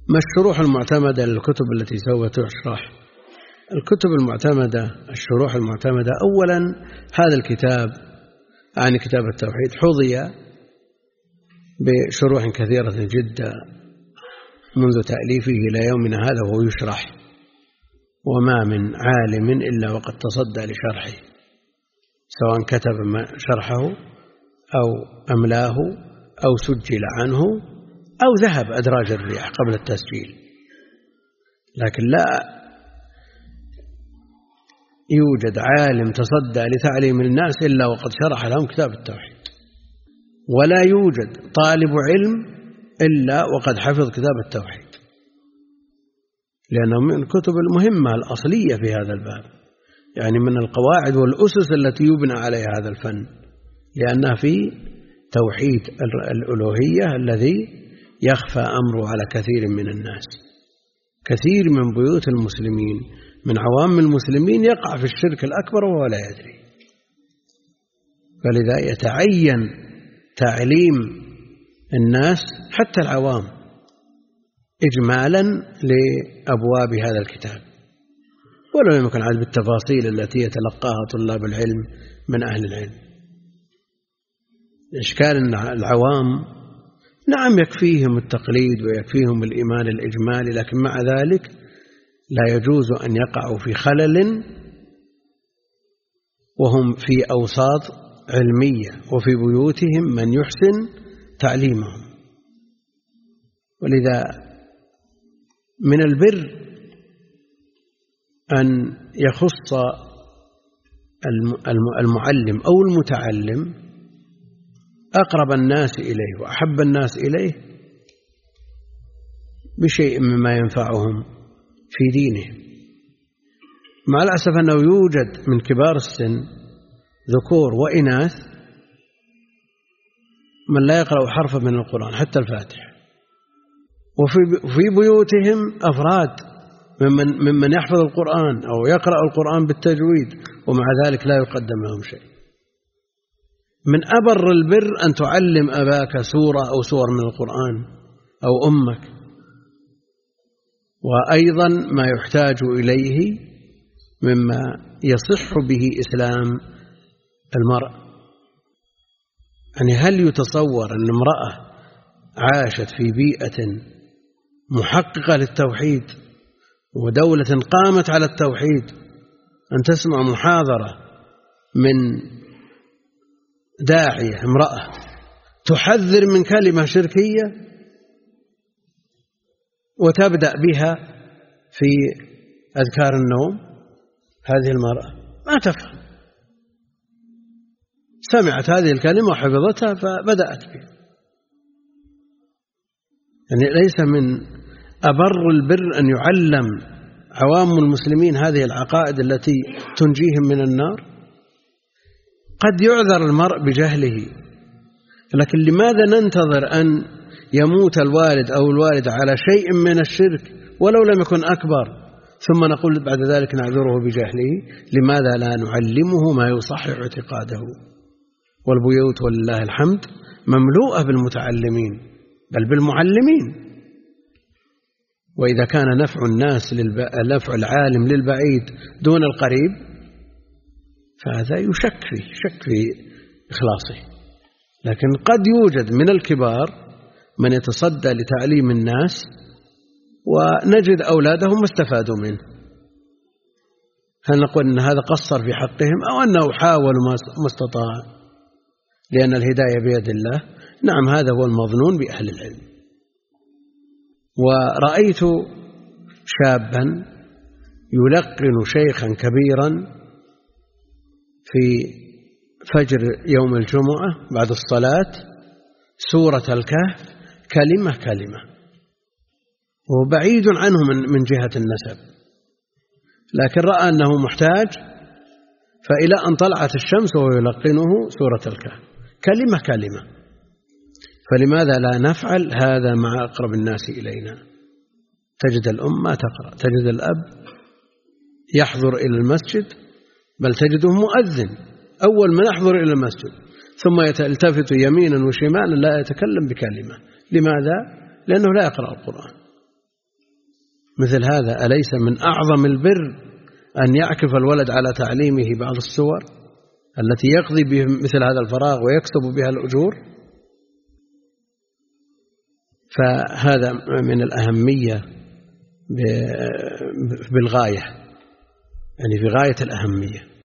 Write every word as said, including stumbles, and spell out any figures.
ما الشروح المعتمدة للكتب التي سوف تشرح؟ الكتب المعتمدة، الشروح المعتمدة، أولا هذا الكتاب عن كتاب التوحيد حظي بشروح كثيرة جدا منذ تأليفه إلى يومنا هذا وهو يشرح، وما من عالم إلا وقد تصدى لشرحه، سواء كتب شرحه أو أملاه أو سجل عنه أو ذهب أدراج الرياح قبل التسجيل، لكن لا يوجد عالم تصدى لتعليم الناس إلا وقد شرح لهم كتاب التوحيد، ولا يوجد طالب علم إلا وقد حفظ كتاب التوحيد، لأنه من الكتب المهمة الأصلية في هذا الباب، يعني من القواعد والأسس التي يبنى عليها هذا الفن، لأنها في توحيد الألوهية الذي يخفى أمره على كثير من الناس. كثير من بيوت المسلمين من عوام المسلمين يقع في الشرك الأكبر وهو لا يدري، فلذا يتعين تعليم الناس حتى العوام إجمالا لأبواب هذا الكتاب، ولو لم يكن عاد بالتفاصيل التي يتلقاها طلاب العلم من أهل العلم. إشكال العوام نعم يكفيهم التقليد ويكفيهم الإيمان الإجمالي، لكن مع ذلك لا يجوز أن يقعوا في خلل وهم في أوساط علمية وفي بيوتهم من يحسن تعليمهم. ولذا من البر أن يخص المعلم أو المتعلم أقرب الناس إليه وأحب الناس إليه بشيء مما ينفعهم في دينه. مع الأسف أنه يوجد من كبار السن ذكور وإناث من لا يقرأ حرفا من القرآن حتى الفاتحة، وفي بيوتهم أفراد ممن, ممن يحفظ القرآن أو يقرأ القرآن بالتجويد ومع ذلك لا يقدم لهم شيء. من أبر البر أن تعلم أباك سورة أو سور من القرآن أو أمك، وأيضا ما يحتاج إليه مما يصح به إسلام المرء. يعني هل يتصور أن امرأة عاشت في بيئة محققة للتوحيد ودولة قامت على التوحيد أن تسمع محاضرة من داعية امرأة تحذر من كلمة شركية وتبدأ بها في أذكار النوم؟ هذه المرأة ما تفهم، سمعت هذه الكلمة وحفظتها فبدأت بها. يعني ليس من أبر البر أن يعلم عوام المسلمين هذه العقائد التي تنجيهم من النار. قد يعذر المرء بجهله، لكن لماذا ننتظر أن يموت الوالد أو الوالدة على شيء من الشرك ولو لم يكن أكبر ثم نقول بعد ذلك نعذره بجهله؟ لماذا لا نعلمه ما يصحح اعتقاده؟ والبيوت ولله الحمد مملوءة بالمتعلمين بل بالمعلمين. وإذا كان نفع الناس للب... نفع العالم للبعيد دون القريب فهذا يشك فيه شك في إخلاصه. لكن قد يوجد من الكبار من يتصدى لتعليم الناس ونجد أولادهم استفادوا منه. هل نقول أن هذا قصر في حقهم أو أنه حاول ما استطاع لأن الهداية بيد الله؟ نعم، هذا هو المظنون بأهل العلم. ورأيت شابا يلقن شيخا كبيرا في فجر يوم الجمعة بعد الصلاة سورة الكهف كلمة كلمة، وبعيد عنه من جهة النسب، لكن رأى أنه محتاج فإلى أن طلعت الشمس وهو يلقنه سورة الكهف كلمة كلمة. فلماذا لا نفعل هذا مع أقرب الناس إلينا؟ تجد الأم ما تقرأ، تجد الأب يحضر إلى المسجد بل تجده مؤذن أول ما يحضر إلى المسجد ثم يلتفت يمينا وشمالا لا يتكلم بكلمة. لماذا؟ لأنه لا يقرأ القرآن. مثل هذا أليس من أعظم البر أن يعكف الولد على تعليمه بعض السور التي يقضي بها مثل هذا الفراغ ويكسب بها الأجور؟ فهذا من الأهمية بالغاية، يعني في غاية الأهمية.